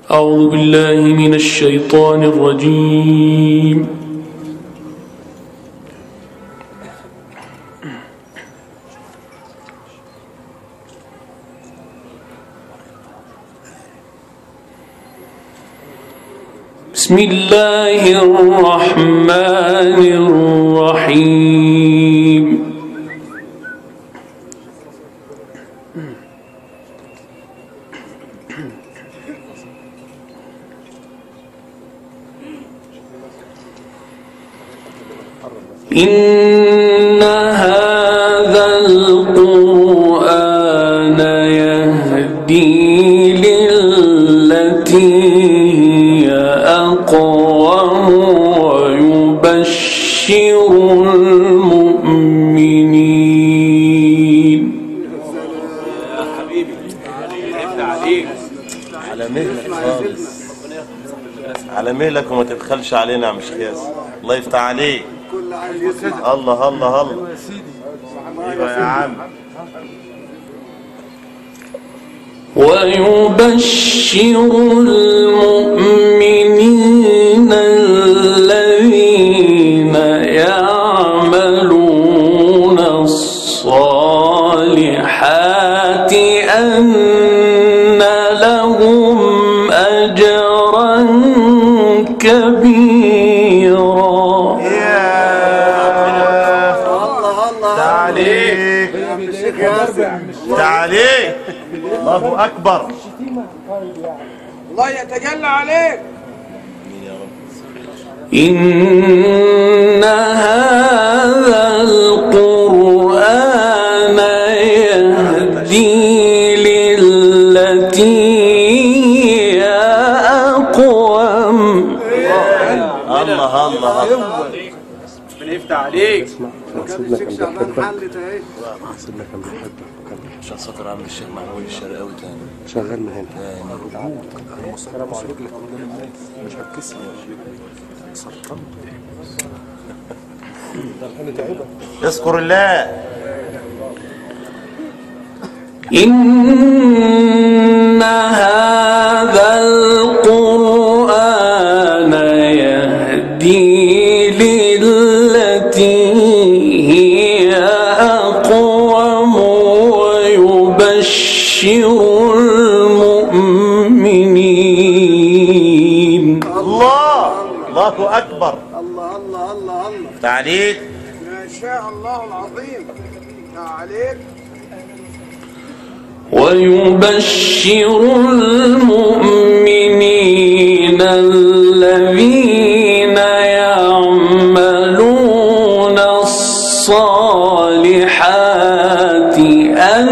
أعوذ بالله من الشيطان الرجيم. بسم الله الرحمن الرحيم. إن هذا القرآن يهدي للتي هي أقوم ويبشر المؤمنين. يا حبيبي تعبنا عليك، على مهلك خالص، على مهلك وما تبخلش علينا يا عم شيخ ياسر. الله يفتح عليك. الله الله الله. ايوه يا عم. ويبشر المؤمنين الذين يعملون الصالحات أن لهم أجرا كبيرا. تعالي. الله أكبر. الله يتجلى عليك. إن هذا القرآن يهدي للتي هي أقوم. الله الله الله. بنفتح عليك. سيدنا كان بيحبك عشان خاطر عم الشيخ محمود الشرقاوي تاني شغال من هنا السلام عليكم قدام الناس مش هتكسر سرطان ده الحين تعبك. اذكر الله. إن هذا القرآن يهدي للتي هي أقوم ويبشر المؤمنين. الله الله أكبر. الله الله الله الله. تعليق. ما شاء الله العظيم. تعليق. ويبشر المؤمنين الذين يعملون الصالحات أن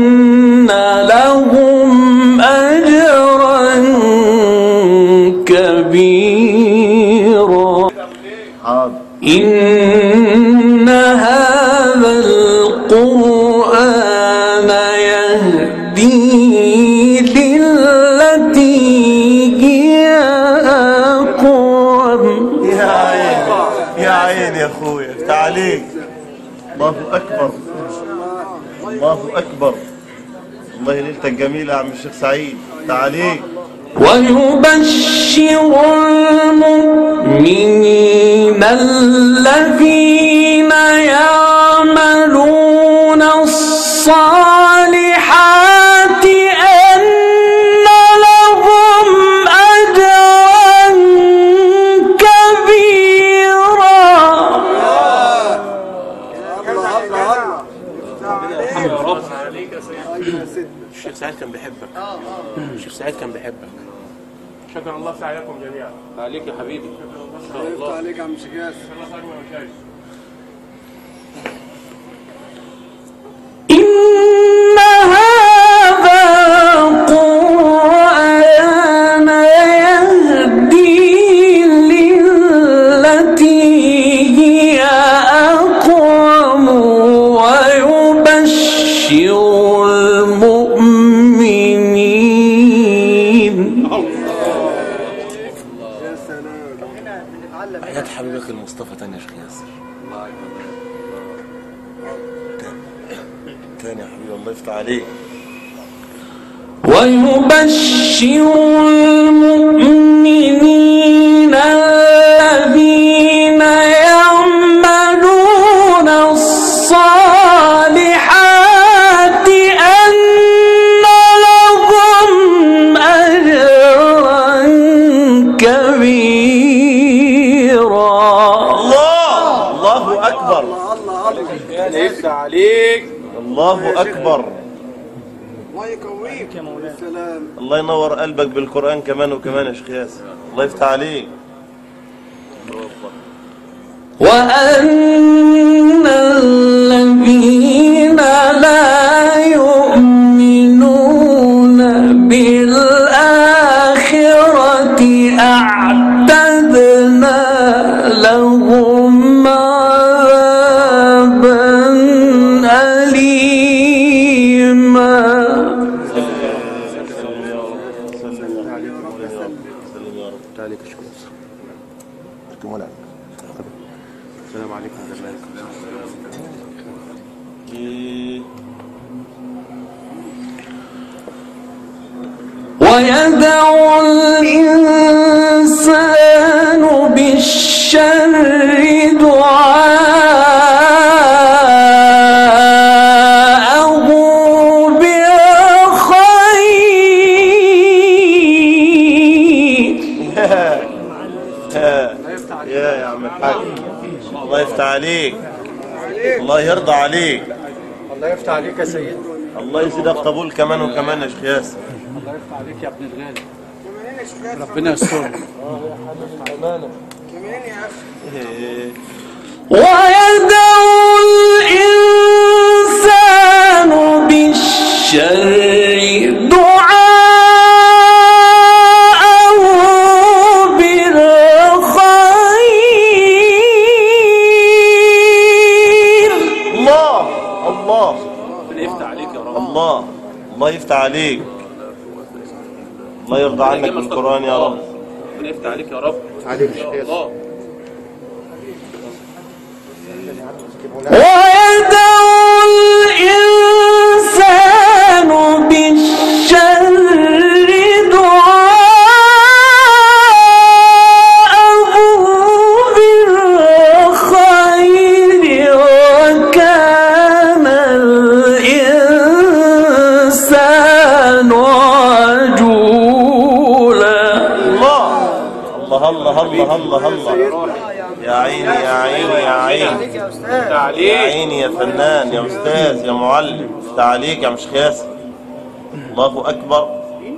لهم أجرا كبيرا. إن هذا القرآن يهدي للتي هي أقوم. يا عيني يا اخويا. تعليق. الله أكبر. الله أكبر. الله ليلتك جميلة يا عم الشيخ سعيد. تعليق. ويبشر المؤمنين الذين يعملون الصالحات أن لهم أجرا كبيرا. يا رب. الشيخ سعيد كان بيحبك. الشيخ سعيد كان بيحبك. شكر الله سعيكم جميعا. عليك يا حبيبي. ان شاء الله. عليك يا عم شيخ. إن هذا القرآن يهدي للتي هي أقوم ويبشر المؤمنين. يا سلام. حياة حبيبك المصطفى تاني يا شيخ ياسر. تاني يا حبيبي. الله يفتح عليك. ويبشر المؤمنين الذين يعملون الصالحات أن لهم أجرا كبيرا. الله أكبر. يفتح عليك. الله أكبر. الله يقويك يا مولانا. السلام. الله ينور قلبك بالقرآن كمان وكمان يا شيخ ياسر. الله يفتح عليك. وأن الذين لا يؤمنون بالآخرة أعتدنا لهم عذابا أليما. السلام عليكم ورحمة الله ويدعو الإنسان بالشر دعاءه بالخير. يا عم الحاج الله يفتح عليك. الله يرضى عليك. الله يفتح عليك يا سيدي. الله يزيدك قبول كمان وكمان يا شيخ ياسر. الله يفتح عليك يا ابن الغالي. كمان يا شيخ. ربنا يسترك. كمان يا أخي. ويدعو الإنسان بالشر دعاءه بالخير. الله الله ربنا يفتح عليك يا رب. الله الله يفتح عليك. الله يرضى عنك بالقرآن يا رب. ربنا يفتح عليك يا رب. عليك يا الله. ويدعو الإنسان بالشر دعاءه بالخير وكان الإنسان عجولا. الله الله الله الله الله. يا عيني يا عيني يا عيني يا عيني يا فنان يا أستاذ يا معلم. يفتح عليك يا شيخ ياسر. الله أكبر.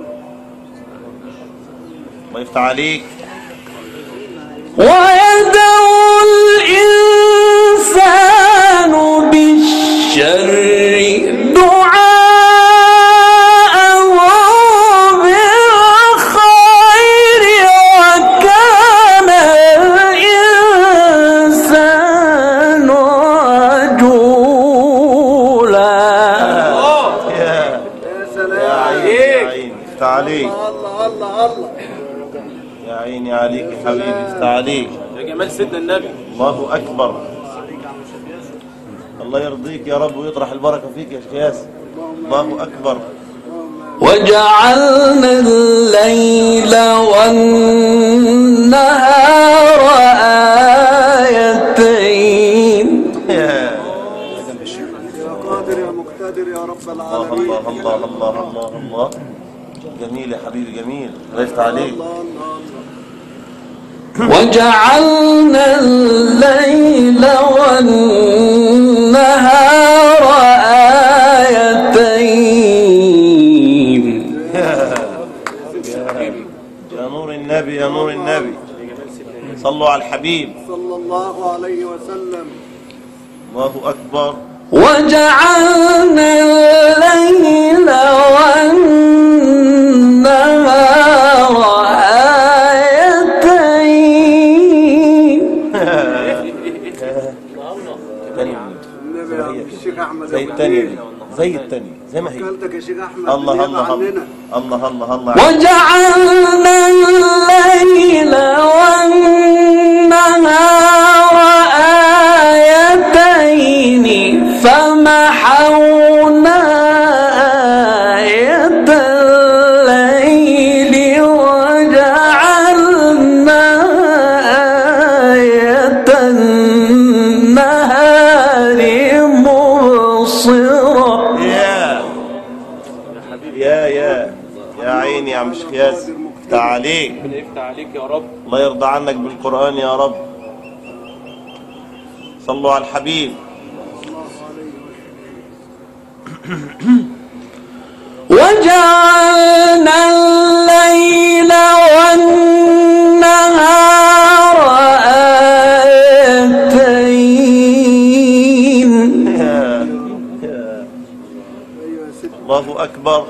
الله يفتح عليك. ويدعو الإنسان بالشر دعاءه بالخير وكان الإنسان عجولا. يا عيني يا عيني يفتح عليك. الله الله الله. يا عيني عليك يا حبيبي. يفتح عليك. يا جمال سيدنا النبي. الله أكبر. الله يرضيك يا رب ويطرح البركة فيك يا شيخ ياسر. الله أكبر. وجعلنا الليل والنهار آيتين. يا قادر يا مقتدر يا رب الله العالمين. الله الله الله الله الله. جميل يا حبيبي جميل. الله يفتح عليك. وجعلنا الليل والنهار آيتين. يا نور النبي يا نور النبي. صلوا على الحبيب. صلى الله عليه وسلم. الله أكبر. وجعلنا الليل والنهار آيتين. النبي يا الشيخ أحمد. زي التانية دي زي التانية زي ما هي. قلتك يا شيخ أحمد. الله الله الله عننا. الله الله الله. وجعلنا الليل والنهار آيتين فمحونا آية يا رب. الله يرضى عنك بالقرآن يا رب. صلوا على الحبيب. وجعلنا الليل والنهار آيتين. الله أكبر.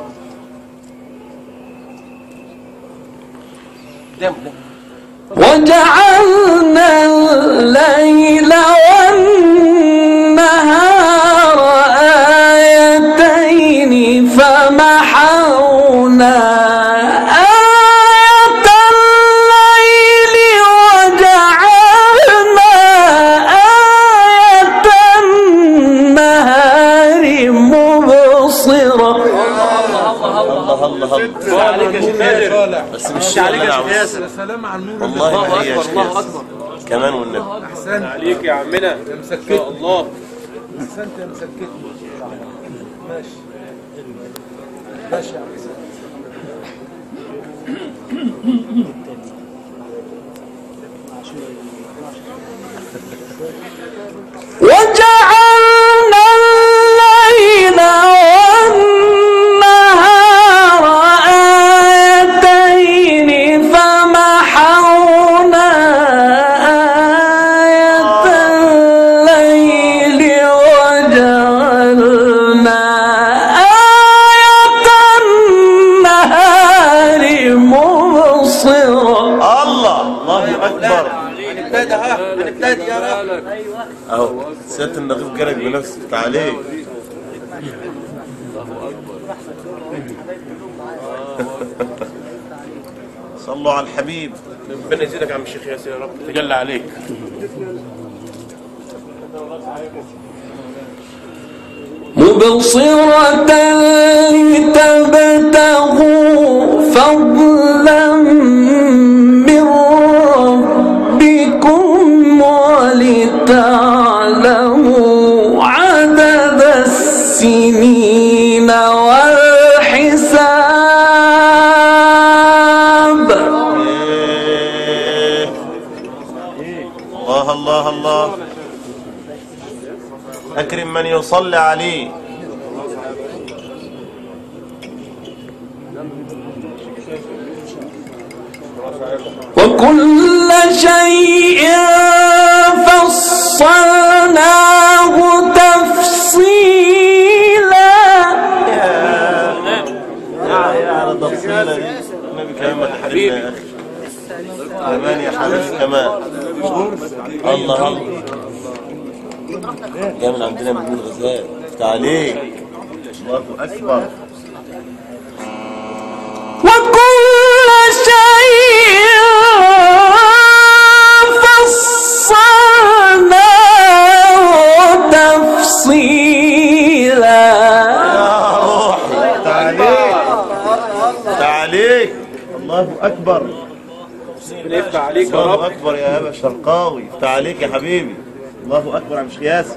وجعلنا الليل والنهار آيتين فمحونا آية الليل وجعلنا آية النهار مبصرة. الله الله الله. عليك يا شيخ نادر. بس مش عليك يا شيخ ياسر. سلام على النور. والله ما هي يا شيخ الله ياسر. اكبر. كمان والنبي. احسنت عليك يا عمنا. يا مسكتني. الله. احسنت يا مسكتني. ماشي ماشي يا عم. وجعلنا الليل والنهار آيتين فمحونا آية الليل وجعلنا آية النهار مبصرة. الله الله أكبر. هنبتدي هنبتدي يا رب. أهو سيادة النقيب جالك بنفسه. تعالي. صلوا على الحبيب. ربنا يزيدك يا عم الشيخ ياسر يا رب. تجلى عليك. مبصرة لتبتغوا فضلا من ربكم ولتعلموا عدد السنين والحساب. الله الله الله. أكرم من يصلي عليه. وكل شيء فصلناه تفصيلا. يا على تفصيلة دي. النبي كمان حبيبي يا أخي. كمان يا حبيبي كمان. الله الله. جاي من عندنا من الغزال. تعالي. الله أكبر. وكل شيء فصلناه تفصيلا. يا روحي. تعاليك. تعاليك. الله أكبر. يفتح عليك يا الله رب. أكبر يا أبا شرقاوي. تعاليك يا حبيبي. الله أكبر يا مش ياسر.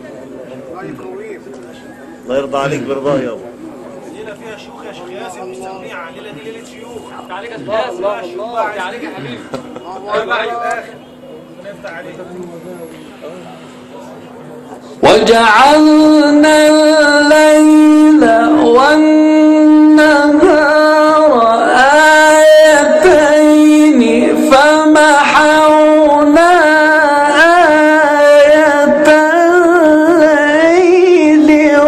الله يرضى عليك برضاه يابا. ليلة فيها شيوخ يا شيخ ياسر مش سميعة. ليلة دي ليلة شيوخ. عليك يا شيخ ياسر. الله الله عليك يا حبيبي. الله عليك. يفتح عليك. وجعلنا الليل والنهار آيتين فمحونا آية الليل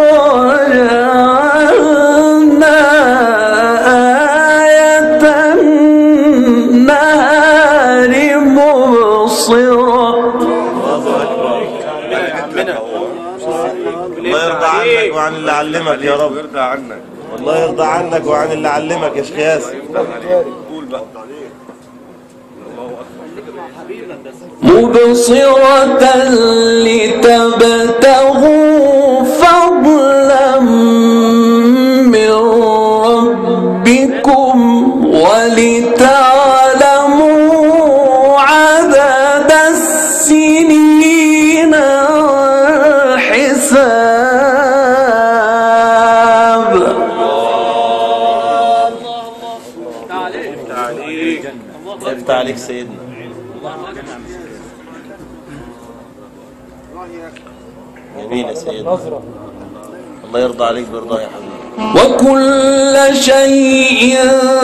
وجعلنا آية النهار مبصرة. الله يرضى عنك وعن اللي علمك يا رب. يرضى عنك. الله يرضى عنك وعن اللي علمك يا شيخ ياسر. قول بقى. مبصرة لتبتغوا فضلا من ربكم ولتعلموا عدد السنين والحساب. تعاليك. يفتح عليك سيدنا. جميل يا سيدنا، الله يرضى عليك برضاه يا حبيبي. وكل شيء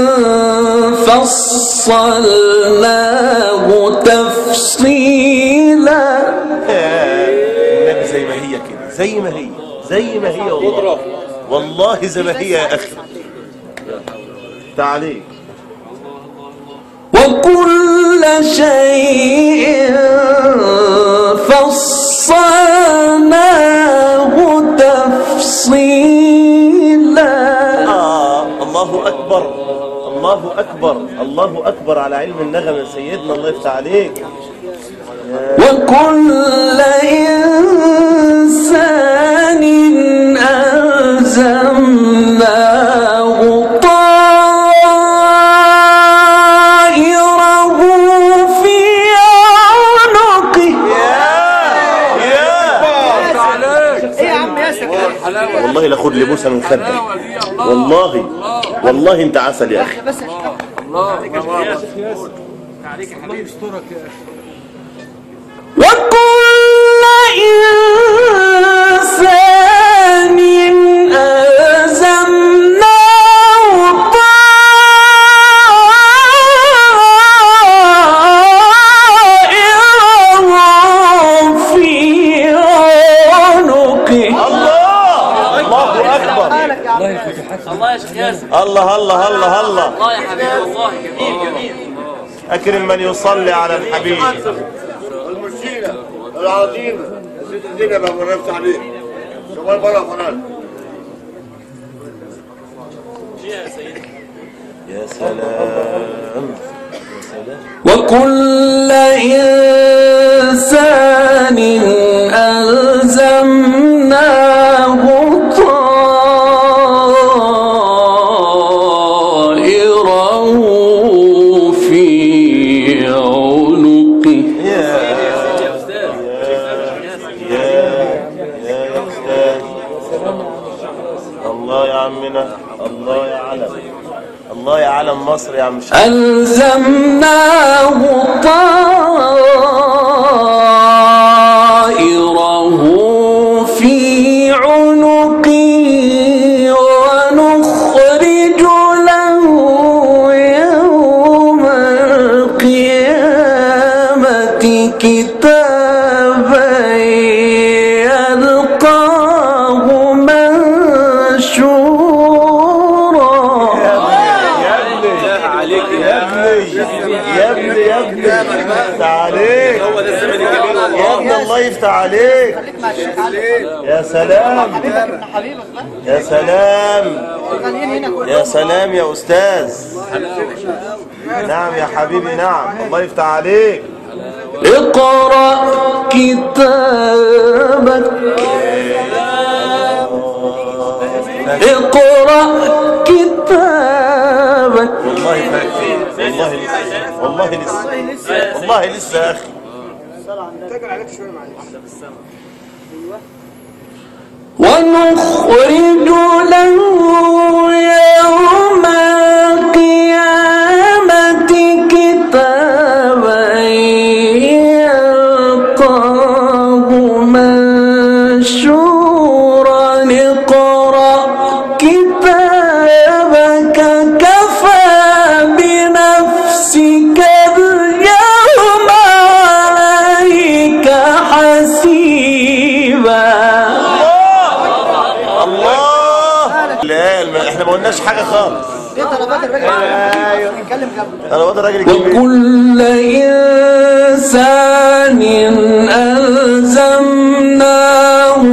فصلناه تفصيلا. النبي زي ما هي كده، زي ما هي، زي ما هي والله، والله زي ما هي يا أخي. تعالي. وكل شيء فصلناه تفصيلا. الله أكبر، الله أكبر، الله أكبر على علم النغم يا سيدنا، الله يفتح عليك. وكل إنسان ألزمناه طائره في عنقه. والله لا خد لي بوسه من خدك، والله والله انت عسل يا اخي. وكل إنسان ألزمناه طائره في عنقه. الله اكبر، الله يا شيخ ياسر. الله الله الله الله. الله يا حبيبي والله جميل جميل. اكرم من يصلي على الحبيب. المشكلة العظيمة زيد الدنيا بقى من نفس عليك شغال بره قناة. يا سلام، وكل إنسان ألزمناه طائره في عنقه. يا أستاذ، الله يا عمنا، الله يا علم، الله يا علم مصر يا عم شيخ. ألزمناه طائره في عنقه ونخرج له يوم القيامة كتابا يلقاه منشورا. يا ابني تعاليك يا ابني، الله يفتح عليك. يا سلام يا سلام يا سلام يا أستاذ. نعم يا حبيبي، نعم، الله يفتح عليك. اقرأ كتابك، اقرأ كتابك. والله فاكر، والله لسه، والله لسه يا أخي. ونخرج له يوم القيامة كتابا يلقاه منشورا. اقرأ كتابك كفى بنفسك اليوم عليك حسيبا. لا احنا ما قلناش حاجه خالص. دي طلبات الراجل نتكلم جنبه. طلبات الراجل الكبير. وكل إنسان ألزمناه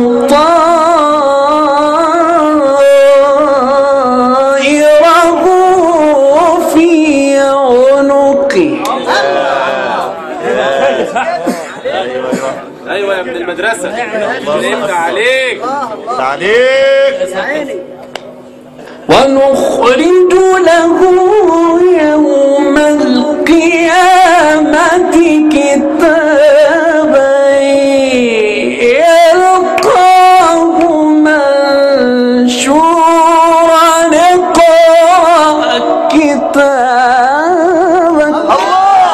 طائره في عنقه. ايوه يا ابن المدرسه، نمت عليك عليك. ونخرج له يوم القيامة كتابا يلقاه منشورا. اقرأ كتابك.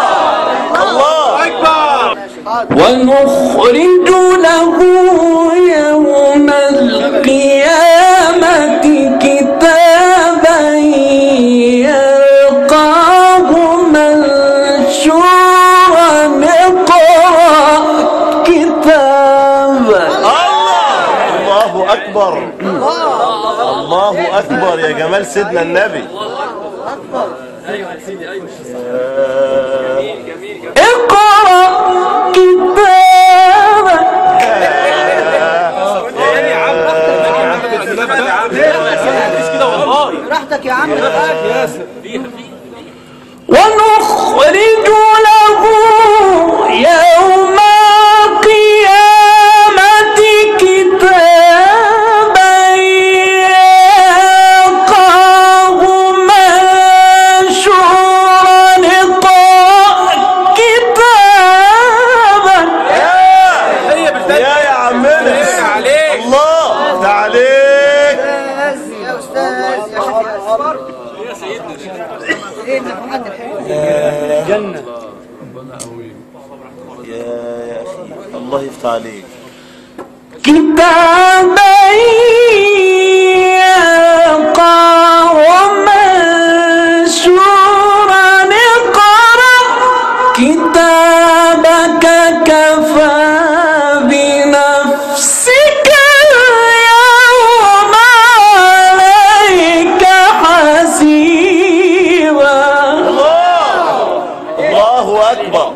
الله أكبر. الله أكبر يا جمال سيدنا النبي. ايوه يا سيدي ايوه. اقرأ كتابك. راحتك يا عم. ونخرج له يوم القيامة كتابا يلقاه منشورا اقرأ كتابك. يا عمنا الله تعاليك يا استاذ يا شيخ ايه النفحات الحلوه جنة. يا أخي الله يفتح عليك. كتابا يلقاه منشورا اقرأ كتابك كفى بنفسك اليوم عليك حسيبا. الله أكبر.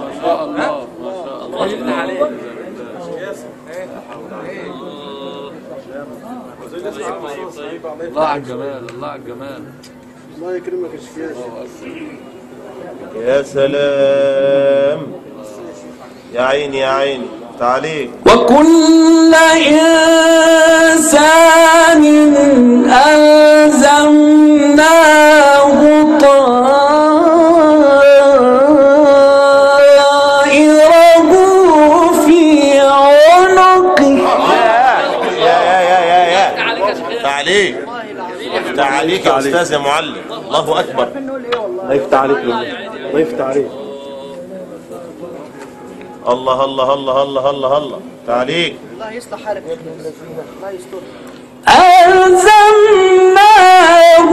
الله على الجمال الله على الجمال. الله يكرمك يا شيخ. يا سلام يا عيني يا عيني تعاليك. وكل إنسان ألزمناه طائره في عنقه. يا تعاليك تعاليك يا أستاذ يا معلم. الله أكبر. الله يفتح عليك. الله يفتح عليك. الله الله الله الله الله الله تعاليك. الله يصلح حالك يا ابن الذين الله يستر. ألزمناه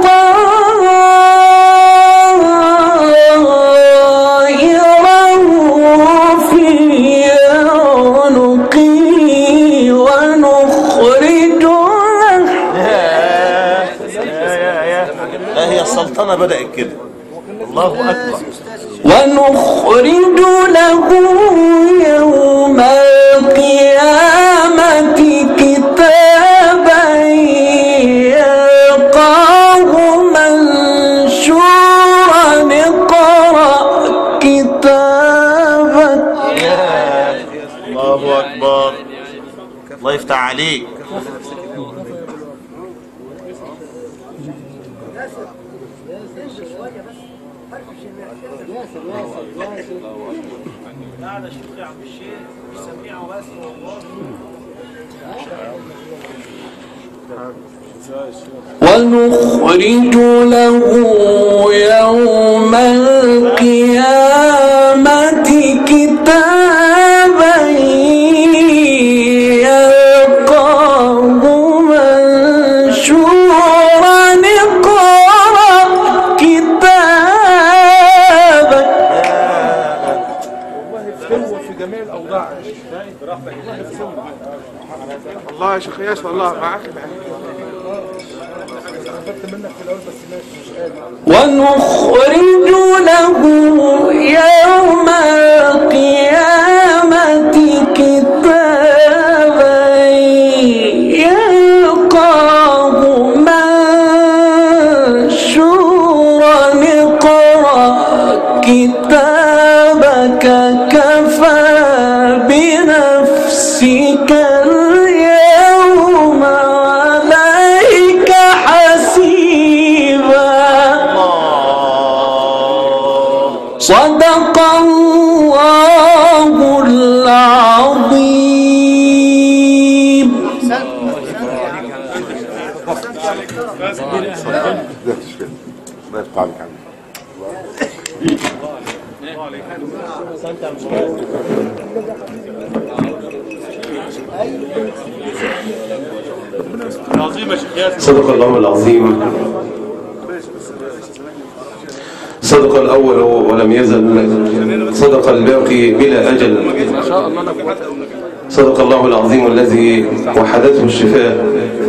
طائره في عنقه ونخرج له. لا هي السلطنة بدأت كده. الله أكبر. ونخرج له يوم القيامة كتابا يلقاه منشورا اقرأ كتابك. الله أكبر. الله يفتح عليك. قاعد الشيخ يا عم الشيخ مش سميعه بس والله. ونخرج له يوم القيامة كتابا يلقاه منشورا اقرأ كتابك. والله في جميع الاوضاع. الله يا شيخ ياسر والله معاك. ونخرج له يوم القيامة كتابا يلقاه منشورا اقرأ كتابك كفى بنفسك اليوم عليك حسيبا. صدق الله العظيم. صدق الله العظيم. صدق الأول ولم يزل، صدق الباقي بلا أجل، صدق الله العظيم الذي وحدته الشفاه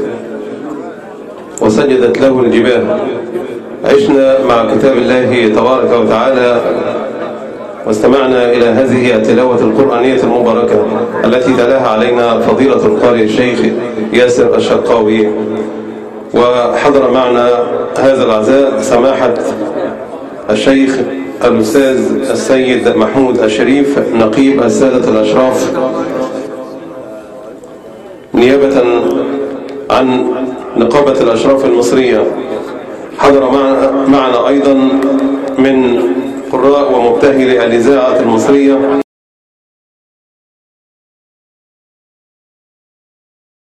وسجدت له الجباه. عشنا مع كتاب الله تبارك وتعالى واستمعنا إلى هذه التلاوة القرآنية المباركة التي تلاها علينا فضيلة القارئ الشيخ ياسر الشرقاوي. وحضر معنا هذا العزاء سماحة الشيخ الأستاذ السيد محمود الشريف نقيب السادة الأشراف نيابة عن نقابة الأشراف المصرية. حضر معنا أيضا من قراء ومبتهلي الإذاعة المصرية